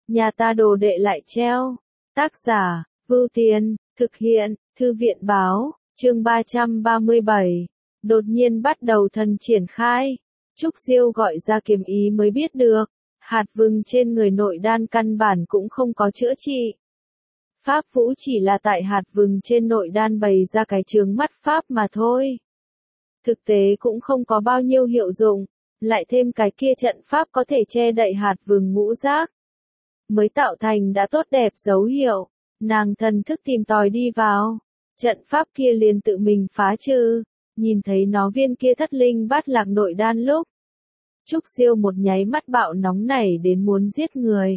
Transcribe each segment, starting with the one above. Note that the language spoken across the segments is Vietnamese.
nhà ta đồ đệ lại treo. Tác giả, Vưu Tiên, thực hiện, Thư viện báo, chương 337. Đột nhiên bắt đầu thần triển khai. Trúc Diêu gọi ra kiếm ý mới biết được, hạt vừng trên người nội đan căn bản cũng không có chữa trị. Pháp vũ chỉ là tại hạt vừng trên nội đan bày ra cái chướng mắt pháp mà thôi. Thực tế cũng không có bao nhiêu hiệu dụng, lại thêm cái kia trận pháp có thể che đậy hạt vừng ngũ giác. Mới tạo thành đã tốt đẹp dấu hiệu, nàng thần thức tìm tòi đi vào, trận pháp kia liền tự mình phá trừ, nhìn thấy nó viên kia thất linh bát lạc nội đan lúc. Trúc Diêu một nháy mắt bạo nóng nảy đến muốn giết người.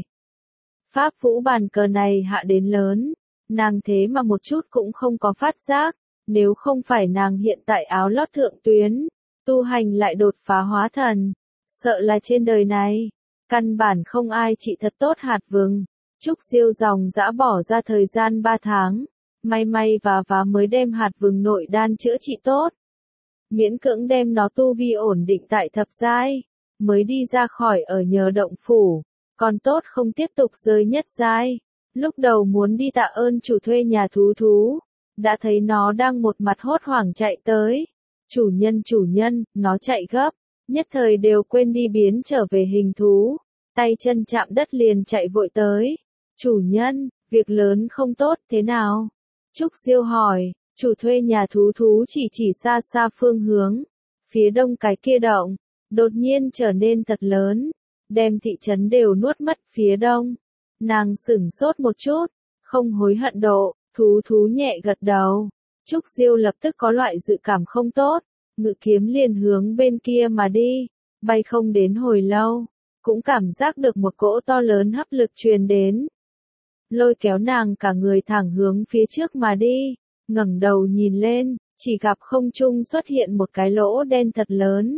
Pháp vũ bàn cờ này hạ đến lớn, nàng thế mà một chút cũng không có phát giác, nếu không phải nàng hiện tại áo lót thượng tuyến, tu hành lại đột phá hóa thần, sợ là trên đời này, căn bản không ai trị thật tốt hạt vừng. Trúc Diêu dòng dã bỏ ra thời gian 3 tháng, may và mới đem hạt vừng nội đan chữa trị tốt. Miễn cưỡng đem nó tu vi ổn định tại thập giai, mới đi ra khỏi ở nhờ động phủ, còn tốt không tiếp tục rơi nhất giai. Lúc đầu muốn đi tạ ơn chủ thuê nhà thú, đã thấy nó đang một mặt hốt hoảng chạy tới. Chủ nhân, nó chạy gấp, nhất thời đều quên đi biến trở về hình thú, tay chân chạm đất liền chạy vội tới. Chủ nhân, việc lớn không tốt, thế nào? Trúc Diêu hỏi, chủ thuê nhà thú chỉ xa xa phương hướng, phía đông cái kia động, đột nhiên trở nên thật lớn, đem thị trấn đều nuốt mất. Phía đông, nàng sửng sốt một chút, không hối hận độ, thú nhẹ gật đầu. Trúc Diêu lập tức có loại dự cảm không tốt, ngự kiếm liền hướng bên kia mà đi, bay không đến hồi lâu, cũng cảm giác được một cỗ to lớn hấp lực truyền đến. Lôi kéo nàng cả người thẳng hướng phía trước mà đi, ngẩng đầu nhìn lên, chỉ gặp không trung xuất hiện một cái lỗ đen thật lớn.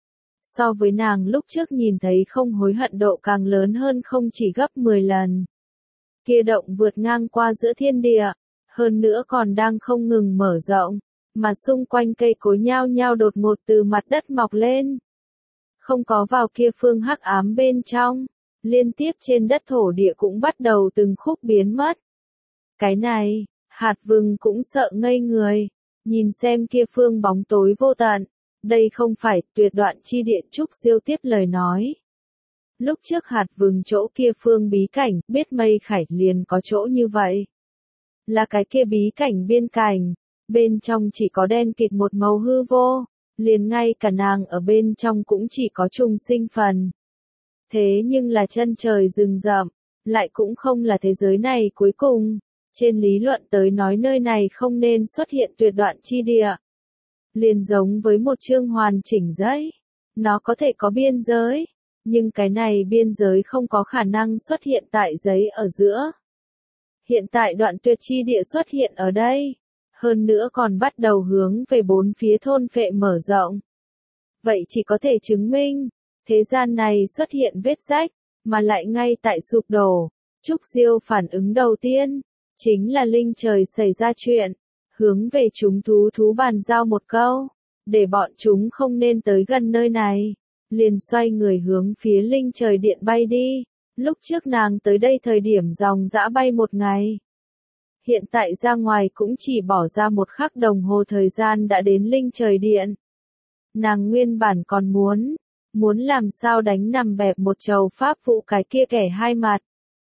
So với nàng lúc trước nhìn thấy không hối hận độ càng lớn hơn không chỉ gấp 10 lần. Kia động vượt ngang qua giữa thiên địa, hơn nữa còn đang không ngừng mở rộng, mà xung quanh cây cối nhao nhao đột ngột từ mặt đất mọc lên. Không có vào kia phương hắc ám bên trong, liên tiếp trên đất thổ địa cũng bắt đầu từng khúc biến mất. Cái này, hạt vừng cũng sợ ngây người, nhìn xem kia phương bóng tối vô tận, đây không phải tuyệt đoạn chi địa. Trúc Diêu tiếp lời nói. Lúc trước hạt vừng chỗ kia phương bí cảnh, biết mây khải liền có chỗ như vậy. Là cái kia bí cảnh biên cảnh, bên trong chỉ có đen kịt một màu hư vô, liền ngay cả nàng ở bên trong cũng chỉ có trùng sinh phần. Thế nhưng là chân trời rừng rậm, lại cũng không là thế giới này cuối cùng. Trên lý luận tới nói nơi này không nên xuất hiện tuyệt đoạn chi địa. Liền giống với một chương hoàn chỉnh giấy, nó có thể có biên giới, nhưng cái này biên giới không có khả năng xuất hiện tại giấy ở giữa. Hiện tại đoạn tuyệt chi địa xuất hiện ở đây, hơn nữa còn bắt đầu hướng về bốn phía thôn phệ mở rộng. Vậy chỉ có thể chứng minh, thế gian này xuất hiện vết rách, mà lại ngay tại sụp đổ. Trúc Diêu phản ứng đầu tiên, chính là linh trời xảy ra chuyện, hướng về chúng thú bàn giao một câu, để bọn chúng không nên tới gần nơi này, liền xoay người hướng phía linh trời điện bay đi. Lúc trước nàng tới đây thời điểm dòng dã bay một ngày. Hiện tại ra ngoài cũng chỉ bỏ ra 1 khắc đồng hồ thời gian đã đến linh trời điện. Nàng nguyên bản còn muốn làm sao đánh nằm bẹp một chầu pháp vụ cái kia kẻ hai mặt.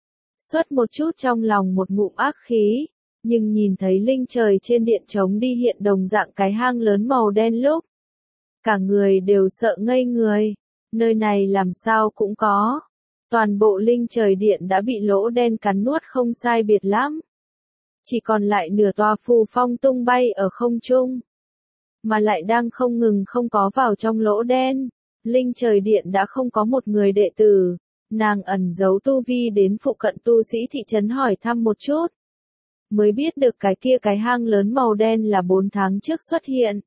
Xuất một chút trong lòng một ngụm ác khí, nhưng nhìn thấy linh trời trên điện trống đi hiện đồng dạng cái hang lớn màu đen lúc. Cả người đều sợ ngây người, nơi này làm sao cũng có. Toàn bộ linh trời điện đã bị lỗ đen cắn nuốt không sai biệt lắm. Chỉ còn lại nửa tòa phù phong tung bay ở không trung. Mà lại đang không ngừng không có vào trong lỗ đen. Linh trời điện đã không có một người đệ tử. Nàng ẩn giấu tu vi đến phụ cận tu sĩ thị trấn hỏi thăm một chút. Mới biết được cái kia cái hang lớn màu đen là 4 tháng trước xuất hiện.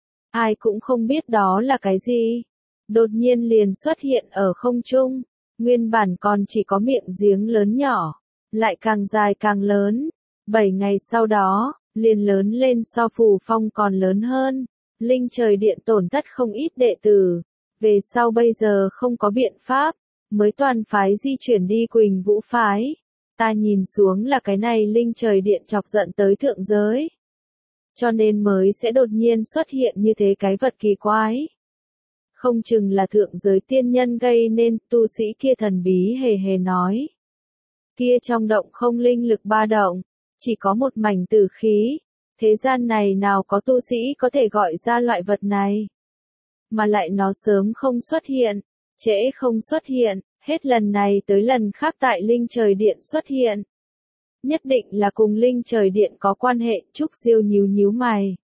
Ai cũng không biết đó là cái gì. Đột nhiên liền xuất hiện ở không trung. Nguyên bản còn chỉ có miệng giếng lớn nhỏ, lại càng dài càng lớn. 7 ngày sau đó, liền lớn lên so phù phong còn lớn hơn. Linh trời điện tổn thất không ít đệ tử. Về sau bây giờ không có biện pháp, mới toàn phái di chuyển đi Quỳnh Vũ phái. Ta nhìn xuống là cái này linh trời điện chọc giận tới thượng giới. Cho nên mới sẽ đột nhiên xuất hiện như thế cái vật kỳ quái. Không chừng là thượng giới tiên nhân gây nên, tu sĩ kia thần bí hề hề nói. Kia trong động không linh lực ba động, chỉ có một mảnh tử khí. Thế gian này nào có tu sĩ có thể gọi ra loại vật này. Mà lại nó sớm không xuất hiện, trễ không xuất hiện, hết lần này tới lần khác tại linh trời điện xuất hiện. Nhất định là cùng linh trời điện có quan hệ. Trúc Diêu nhíu nhíu mày.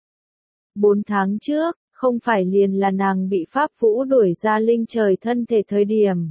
4 tháng trước, không phải liền là nàng bị Pháp Vũ đuổi ra linh trời thân thể thời điểm.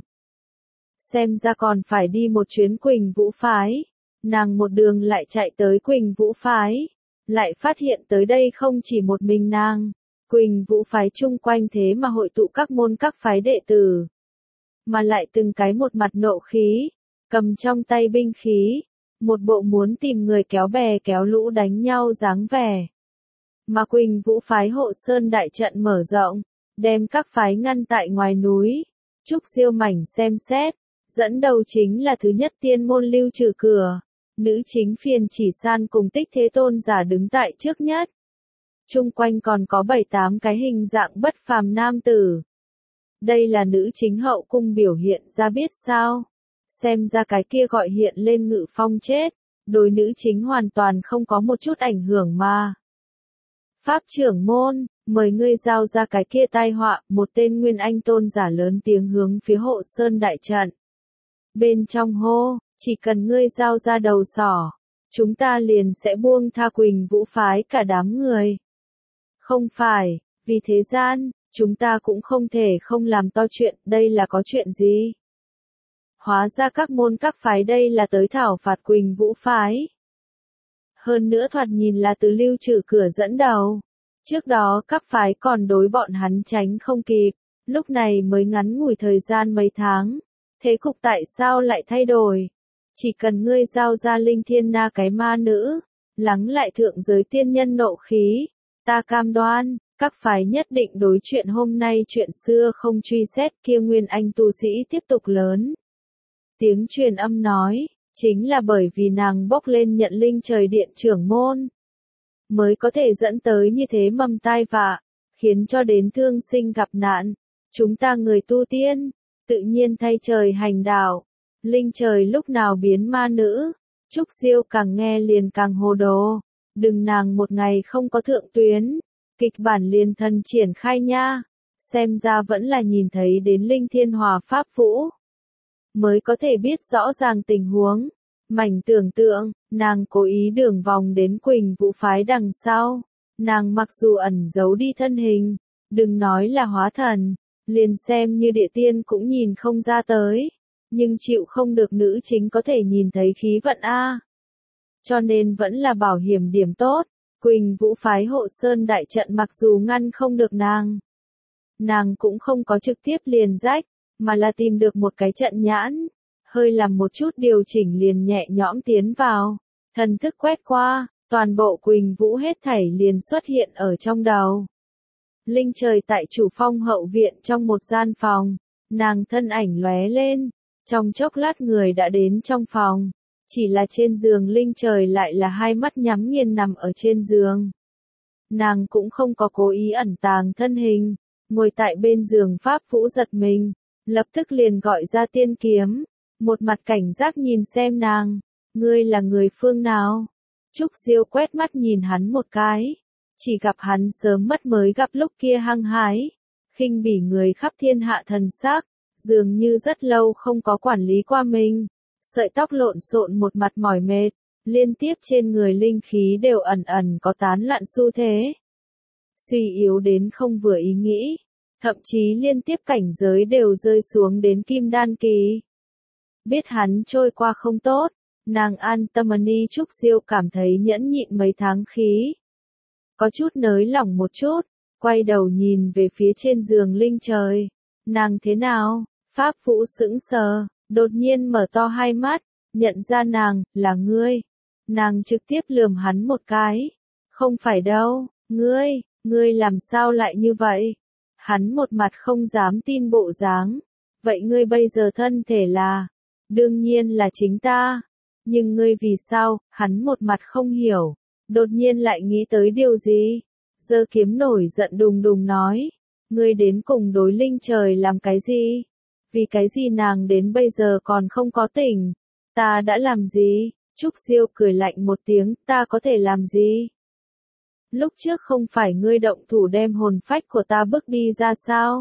Xem ra còn phải đi một chuyến Quỳnh Vũ phái. Nàng một đường lại chạy tới Quỳnh Vũ phái. Lại phát hiện tới đây không chỉ một mình nàng. Quỳnh Vũ phái chung quanh thế mà hội tụ các môn các phái đệ tử. Mà lại từng cái một mặt nộ khí. Cầm trong tay binh khí. Một bộ muốn tìm người kéo bè kéo lũ đánh nhau dáng vẻ. Mà Quỳnh Vũ phái hộ sơn đại trận mở rộng, đem các phái ngăn tại ngoài núi. Trúc Diêu mảnh xem xét, dẫn đầu chính là thứ nhất tiên môn Lưu Trừ Cửa, nữ chính Phiền Chỉ San cùng Tích Thế Tôn giả đứng tại trước nhất. Chung quanh còn có 7-8 cái hình dạng bất phàm nam tử. Đây là nữ chính hậu cung biểu hiện ra biết sao? Xem ra cái kia gọi hiện lên Ngự Phong chết, đối nữ chính hoàn toàn không có một chút ảnh hưởng mà. Pháp trưởng môn, mời ngươi giao ra cái kia tai họa, một tên Nguyên Anh tôn giả lớn tiếng hướng phía hộ sơn đại trận. Bên trong hô, chỉ cần ngươi giao ra đầu sỏ, chúng ta liền sẽ buông tha Quỳnh Vũ phái cả đám người. Không phải, vì thế gian, chúng ta cũng không thể không làm to chuyện, đây là có chuyện gì? Hóa ra các môn các phái đây là tới thảo phạt Quỳnh Vũ phái. Hơn nữa thoạt nhìn là từ Lưu Trừ Cửa dẫn đầu. Trước đó các phái còn đối bọn hắn tránh không kịp, lúc này mới ngắn ngủi thời gian mấy tháng. Thế cục tại sao lại thay đổi? Chỉ cần ngươi giao ra Linh Thiên Na cái ma nữ, lắng lại thượng giới tiên nhân nộ khí, ta cam đoan, các phái nhất định đối chuyện hôm nay chuyện xưa không truy xét kia Nguyên Anh tu sĩ tiếp tục lớn. Tiếng truyền âm nói, chính là bởi vì nàng bốc lên nhận linh trời điện trưởng môn, mới có thể dẫn tới như thế mầm tai vạ, khiến cho đến thương sinh gặp nạn. Chúng ta người tu tiên, tự nhiên thay trời hành đạo. Linh trời lúc nào biến ma nữ, Trúc Diêu càng nghe liền càng hồ đồ. Đừng nàng một ngày không có thượng tuyến, kịch bản liền thần triển khai nha. Xem ra vẫn là nhìn thấy đến Linh Thiên Hòa Pháp Vũ, mới có thể biết rõ ràng tình huống. Mảnh tưởng tượng, nàng cố ý đường vòng đến Quỳnh Vũ phái đằng sau. Nàng mặc dù ẩn giấu đi thân hình, đừng nói là hóa thần, liền xem như địa tiên cũng nhìn không ra tới. Nhưng chịu không được nữ chính có thể nhìn thấy khí vận a. Cho nên vẫn là bảo hiểm điểm tốt. Quỳnh Vũ phái hộ sơn đại trận mặc dù ngăn không được nàng cũng không có trực tiếp liền rách, mà là tìm được một cái trận nhãn. Hơi làm một chút điều chỉnh liền nhẹ nhõm tiến vào. Thần thức quét qua, toàn bộ Quỳnh Vũ hết thảy liền xuất hiện ở trong đầu. Linh trời tại chủ phong hậu viện trong một gian phòng, nàng thân ảnh lóe lên, trong chốc lát người đã đến trong phòng. Chỉ là trên giường Linh trời lại là hai mắt nhắm nghiền nằm ở trên giường. Nàng cũng không có cố ý ẩn tàng thân hình, ngồi tại bên giường Pháp Vũ giật mình, lập tức liền gọi ra tiên kiếm. Một mặt cảnh giác nhìn xem nàng, ngươi là người phương nào? Trúc Diêu quét mắt nhìn hắn một cái, chỉ gặp hắn sớm mất mới gặp lúc kia hăng hái, khinh bỉ người khắp thiên hạ thần sắc, dường như rất lâu không có quản lý qua mình, sợi tóc lộn xộn một mặt mỏi mệt, liên tiếp trên người linh khí đều ẩn ẩn có tán loạn xu thế. Suy yếu đến không vừa ý nghĩ, thậm chí liên tiếp cảnh giới đều rơi xuống đến kim đan kỳ. Biết hắn trôi qua không tốt, nàng an tâm ni Trúc Diêu cảm thấy nhẫn nhịn mấy tháng khí. Có chút nới lỏng một chút, quay đầu nhìn về phía trên giường Linh trời. Nàng thế nào? Pháp Vũ sững sờ, đột nhiên mở to hai mắt, nhận ra nàng, là ngươi. Nàng trực tiếp lườm hắn một cái. Không phải đâu, ngươi làm sao lại như vậy? Hắn một mặt không dám tin bộ dáng. vậy ngươi bây giờ thân thể là? Đương nhiên là chính ta. Nhưng ngươi vì sao? Hắn một mặt không hiểu, đột nhiên lại nghĩ tới điều gì. Giơ kiếm nổi giận đùng đùng nói, ngươi đến cùng đối Linh Trời làm cái gì? Vì cái gì nàng đến bây giờ còn không có tỉnh? Ta đã làm gì? Trúc Diêu cười lạnh một tiếng, ta có thể làm gì? Lúc trước không phải ngươi động thủ đem hồn phách của ta bước đi ra sao?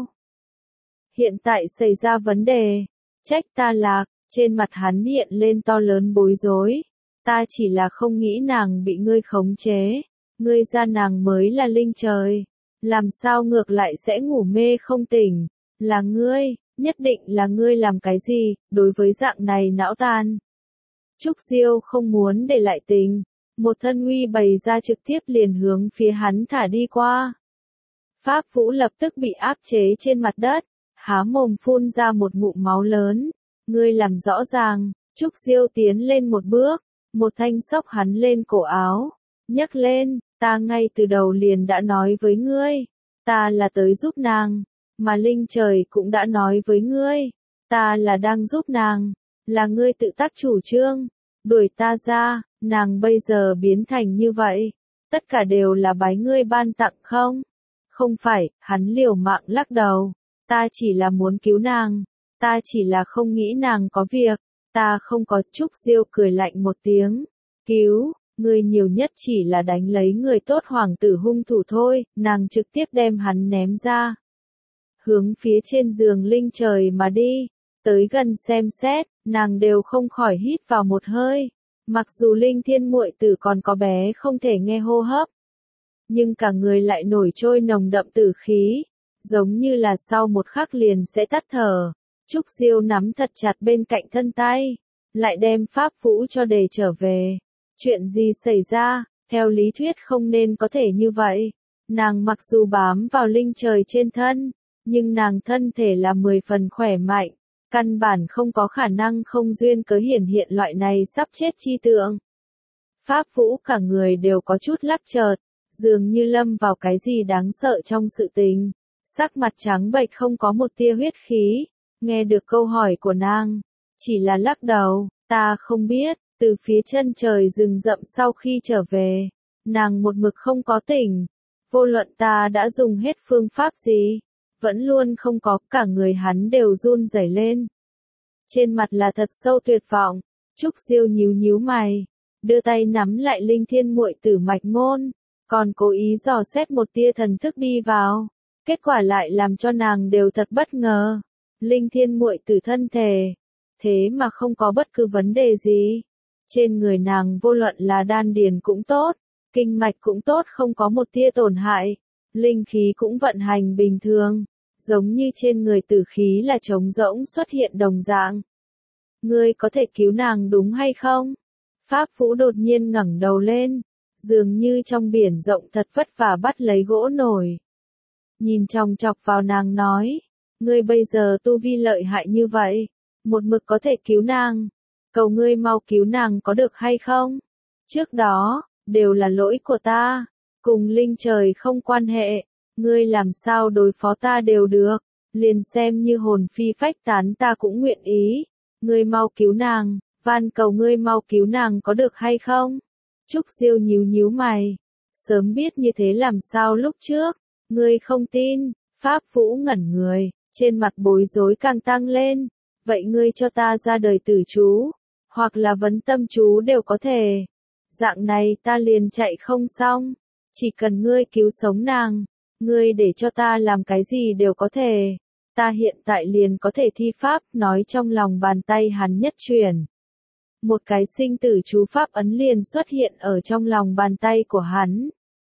Hiện tại xảy ra vấn đề, trách ta lạc, trên mặt hắn hiện lên to lớn bối rối. Ta chỉ là không nghĩ nàng bị ngươi khống chế, ngươi ra nàng mới là Linh Trời, làm sao ngược lại sẽ ngủ mê không tỉnh, là ngươi, nhất định là ngươi làm cái gì, đối với dạng này não tàn. Trúc Diêu không muốn để lại tình, một thân uy bày ra trực tiếp liền hướng phía hắn thả đi qua. Pháp Vũ lập tức bị áp chế trên mặt đất, há mồm phun ra một ngụm máu lớn. Ngươi làm rõ ràng. Trúc Diêu tiến lên một bước, một thanh xốc hắn lên cổ áo, nhấc lên, ta ngay từ đầu liền đã nói với ngươi, ta là tới giúp nàng, mà Linh Trời cũng đã nói với ngươi, ta là đang giúp nàng, là ngươi tự tác chủ trương, đuổi ta ra, nàng bây giờ biến thành như vậy, tất cả đều là bái ngươi ban tặng không? Không phải, hắn liều mạng lắc đầu, ta chỉ là muốn cứu nàng, ta chỉ là không nghĩ nàng có việc, ta không có. Trúc Diêu cười lạnh một tiếng, cứu, ngươi nhiều nhất chỉ là đánh lấy người tốt hoàng tử hung thủ thôi, nàng trực tiếp đem hắn ném ra. Hướng phía trên giường Linh Trời mà đi, tới gần xem xét, nàng đều không khỏi hít vào một hơi, mặc dù Linh Thiên muội tử còn có bé không thể nghe hô hấp, nhưng cả người lại nổi trôi nồng đậm tử khí, giống như là sau một khắc liền sẽ tắt thở. Trúc Diêu nắm thật chặt bên cạnh thân tay, lại đem Pháp Vũ cho đề trở về. Chuyện gì xảy ra? Theo lý thuyết không nên có thể như vậy. Nàng mặc dù bám vào Linh Trời trên thân, nhưng nàng thân thể là 10 phần khỏe mạnh, căn bản không có khả năng không duyên cớ hiển hiện loại này sắp chết chi tượng. Pháp Vũ cả người đều có chút lắc chợt, dường như lâm vào cái gì đáng sợ trong sự tình, sắc mặt trắng bệch không có một tia huyết khí. Nghe được câu hỏi của nàng, chỉ là lắc đầu, ta không biết. Từ phía chân trời rừng rậm sau khi trở về, nàng một mực không có tỉnh, vô luận ta đã dùng hết phương pháp gì, vẫn luôn không có. Cả người hắn đều run rẩy lên, trên mặt là thật sâu tuyệt vọng. Trúc Diêu nhíu nhíu mày, đưa tay nắm lại Linh Thiên muội tử mạch môn, còn cố ý dò xét một tia thần thức đi vào, kết quả lại làm cho nàng đều thật bất ngờ. Linh Thiên muội tử thân thể, thế mà không có bất cứ vấn đề gì. Trên người nàng vô luận là đan điền cũng tốt, kinh mạch cũng tốt, không có một tia tổn hại, linh khí cũng vận hành bình thường, giống như trên người tử khí là trống rỗng xuất hiện đồng dạng. Ngươi có thể cứu nàng đúng hay không? Pháp Vũ đột nhiên ngẩng đầu lên, dường như trong biển rộng thật vất vả bắt lấy gỗ nổi. Nhìn chòng chọc vào nàng nói, ngươi bây giờ tu vi lợi hại như vậy, một mực có thể cứu nàng. Cầu ngươi mau cứu nàng có được hay không? Trước đó, đều là lỗi của ta, cùng Linh Trời không quan hệ, ngươi làm sao đối phó ta đều được, liền xem như hồn phi phách tán ta cũng nguyện ý. Ngươi mau cứu nàng, van cầu ngươi mau cứu nàng có được hay không? Trúc Diêu nhíu nhíu mày, sớm biết như thế làm sao lúc trước, ngươi không tin. Pháp Vũ ngẩn người, trên mặt bối rối càng tăng lên, vậy ngươi cho ta ra đời tử chú, hoặc là vấn tâm chú đều có thể. Dạng này ta liền chạy không xong, chỉ cần ngươi cứu sống nàng, ngươi để cho ta làm cái gì đều có thể. Ta hiện tại liền có thể thi pháp. Nói trong lòng bàn tay hắn nhất chuyển, một cái sinh tử chú pháp ấn liền xuất hiện ở trong lòng bàn tay của hắn.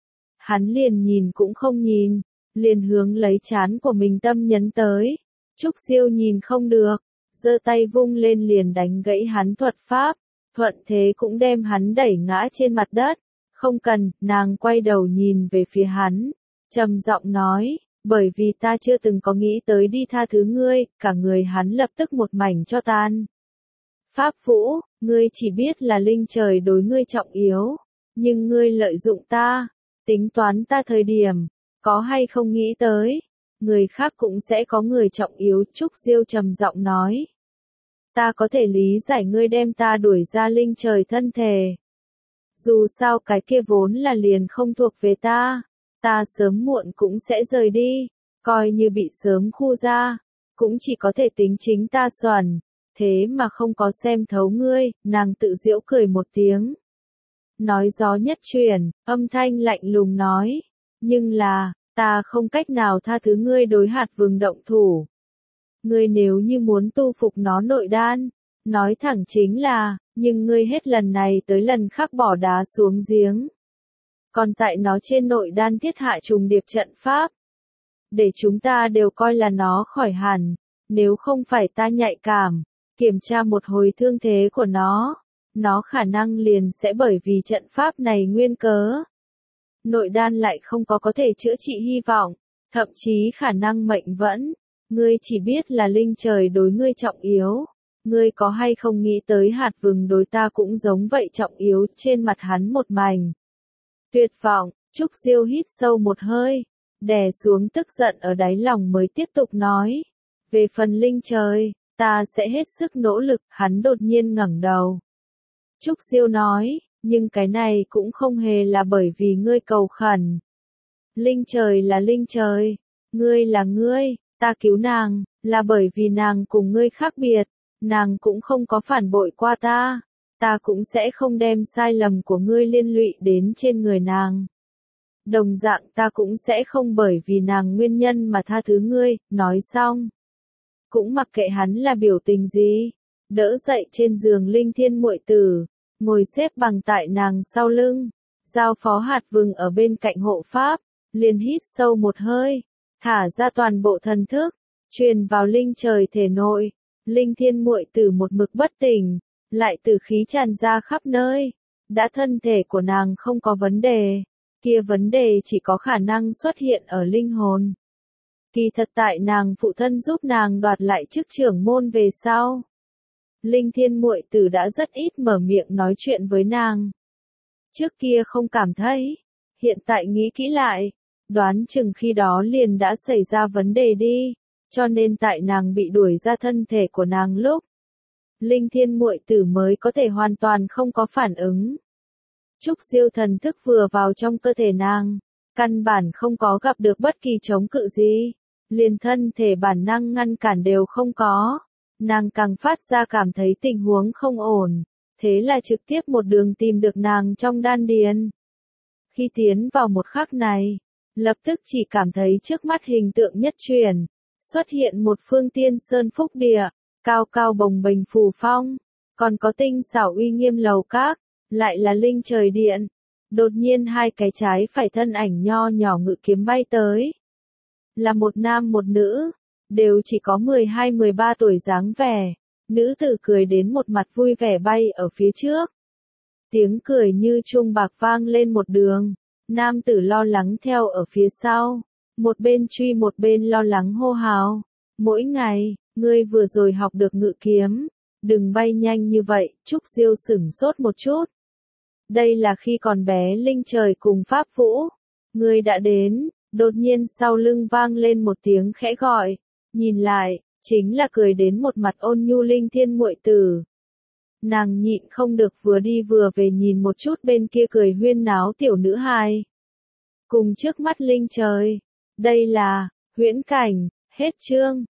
Hắn liền nhìn cũng không nhìn, liền hướng lấy trán của mình tâm nhấn tới. Trúc Diêu nhìn không được, giơ tay vung lên liền đánh gãy hắn thuật pháp, thuận thế cũng đem hắn đẩy ngã trên mặt đất. Không cần. Nàng quay đầu nhìn về phía hắn, trầm giọng nói, bởi vì ta chưa từng có nghĩ tới đi tha thứ ngươi. Cả người hắn lập tức một mảnh cho tan. Pháp Vũ, ngươi chỉ biết là Linh Trời đối ngươi trọng yếu, nhưng ngươi lợi dụng ta, tính toán ta thời điểm, có hay không nghĩ tới, người khác cũng sẽ có người trọng yếu, Trúc Diêu trầm giọng nói. Ta có thể lý giải ngươi đem ta đuổi ra linh trời thân thể. Dù sao cái kia vốn là liền không thuộc về ta, ta sớm muộn cũng sẽ rời đi, coi như bị sớm khu ra, cũng chỉ có thể tính chính ta xuẩn, thế mà không có xem thấu ngươi, nàng tự giễu cười một tiếng. Nói gió nhất chuyển, âm thanh lạnh lùng nói, nhưng là, ta không cách nào tha thứ ngươi đối hạt vừng động thủ. Ngươi nếu như muốn tu phục nó nội đan, nói thẳng chính là, nhưng ngươi hết lần này tới lần khác bỏ đá xuống giếng. Còn tại nó trên nội đan thiết hạ trùng điệp trận pháp. Để chúng ta đều coi là nó khỏi hẳn, nếu không phải ta nhạy cảm, kiểm tra một hồi thương thế của nó khả năng liền sẽ bởi vì trận pháp này nguyên cớ. Nội đan lại không có thể chữa trị hy vọng, thậm chí khả năng mệnh vẫn. Ngươi chỉ biết là linh trời đối ngươi trọng yếu. Ngươi có hay không nghĩ tới hạt vừng đối ta cũng giống vậy trọng yếu, trên mặt hắn một mảnh tuyệt vọng, Trúc Diêu hít sâu một hơi, đè xuống tức giận ở đáy lòng mới tiếp tục nói. Về phần linh trời, ta sẽ hết sức nỗ lực, hắn đột nhiên ngẩng đầu. Trúc Diêu nói, nhưng cái này cũng không hề là bởi vì ngươi cầu khẩn. Linh trời là linh trời, ngươi là ngươi, ta cứu nàng, là bởi vì nàng cùng ngươi khác biệt, nàng cũng không có phản bội qua ta cũng sẽ không đem sai lầm của ngươi liên lụy đến trên người nàng. Đồng dạng ta cũng sẽ không bởi vì nàng nguyên nhân mà tha thứ ngươi, nói xong. Cũng mặc kệ hắn là biểu tình gì, đỡ dậy trên giường linh thiên muội tử, ngồi xếp bằng tại nàng sau lưng, giao phó hạt vừng ở bên cạnh hộ pháp, liền hít sâu một hơi, thả ra toàn bộ thần thức, truyền vào linh trời thể nội, linh thiên muội tử một mực bất tỉnh, lại tử khí tràn ra khắp nơi, đã thân thể của nàng không có vấn đề, kia vấn đề chỉ có khả năng xuất hiện ở linh hồn. Kỳ thật tại nàng phụ thân giúp nàng đoạt lại chức trưởng môn về sau. Linh thiên muội tử đã rất ít mở miệng nói chuyện với nàng. Trước kia không cảm thấy, hiện tại nghĩ kỹ lại, đoán chừng khi đó liền đã xảy ra vấn đề đi, cho nên tại nàng bị đuổi ra thân thể của nàng lúc, linh thiên muội tử mới có thể hoàn toàn không có phản ứng. Trúc Diêu thần thức vừa vào trong cơ thể nàng, căn bản không có gặp được bất kỳ chống cự gì, liền thân thể bản năng ngăn cản đều không có. Nàng càng phát ra cảm thấy tình huống không ổn, thế là trực tiếp một đường tìm được nàng trong đan điền. Khi tiến vào một khắc này, lập tức chỉ cảm thấy trước mắt hình tượng nhất chuyển, xuất hiện một phương tiên sơn phúc địa, cao cao bồng bềnh phù phong, còn có tinh xảo uy nghiêm lầu các, lại là linh trời điện. Đột nhiên hai cái trái phải thân ảnh nho nhỏ ngự kiếm bay tới. Là một nam một nữ, đều chỉ có 12-13 tuổi dáng vẻ, nữ tử cười đến một mặt vui vẻ bay ở phía trước. Tiếng cười như chuông bạc vang lên một đường, nam tử lo lắng theo ở phía sau, một bên truy một bên lo lắng hô hào. Mỗi ngày, ngươi vừa rồi học được ngự kiếm, đừng bay nhanh như vậy, Trúc Diêu sửng sốt một chút. Đây là khi còn bé linh trời cùng pháp vũ, ngươi đã đến, đột nhiên sau lưng vang lên một tiếng khẽ gọi, nhìn lại, chính là cười đến một mặt ôn nhu linh thiên muội tử. Nàng nhịn không được vừa đi vừa về nhìn một chút bên kia cười huyên náo tiểu nữ hài. Cùng trước mắt linh trời, đây là, huyễn cảnh, hết chương.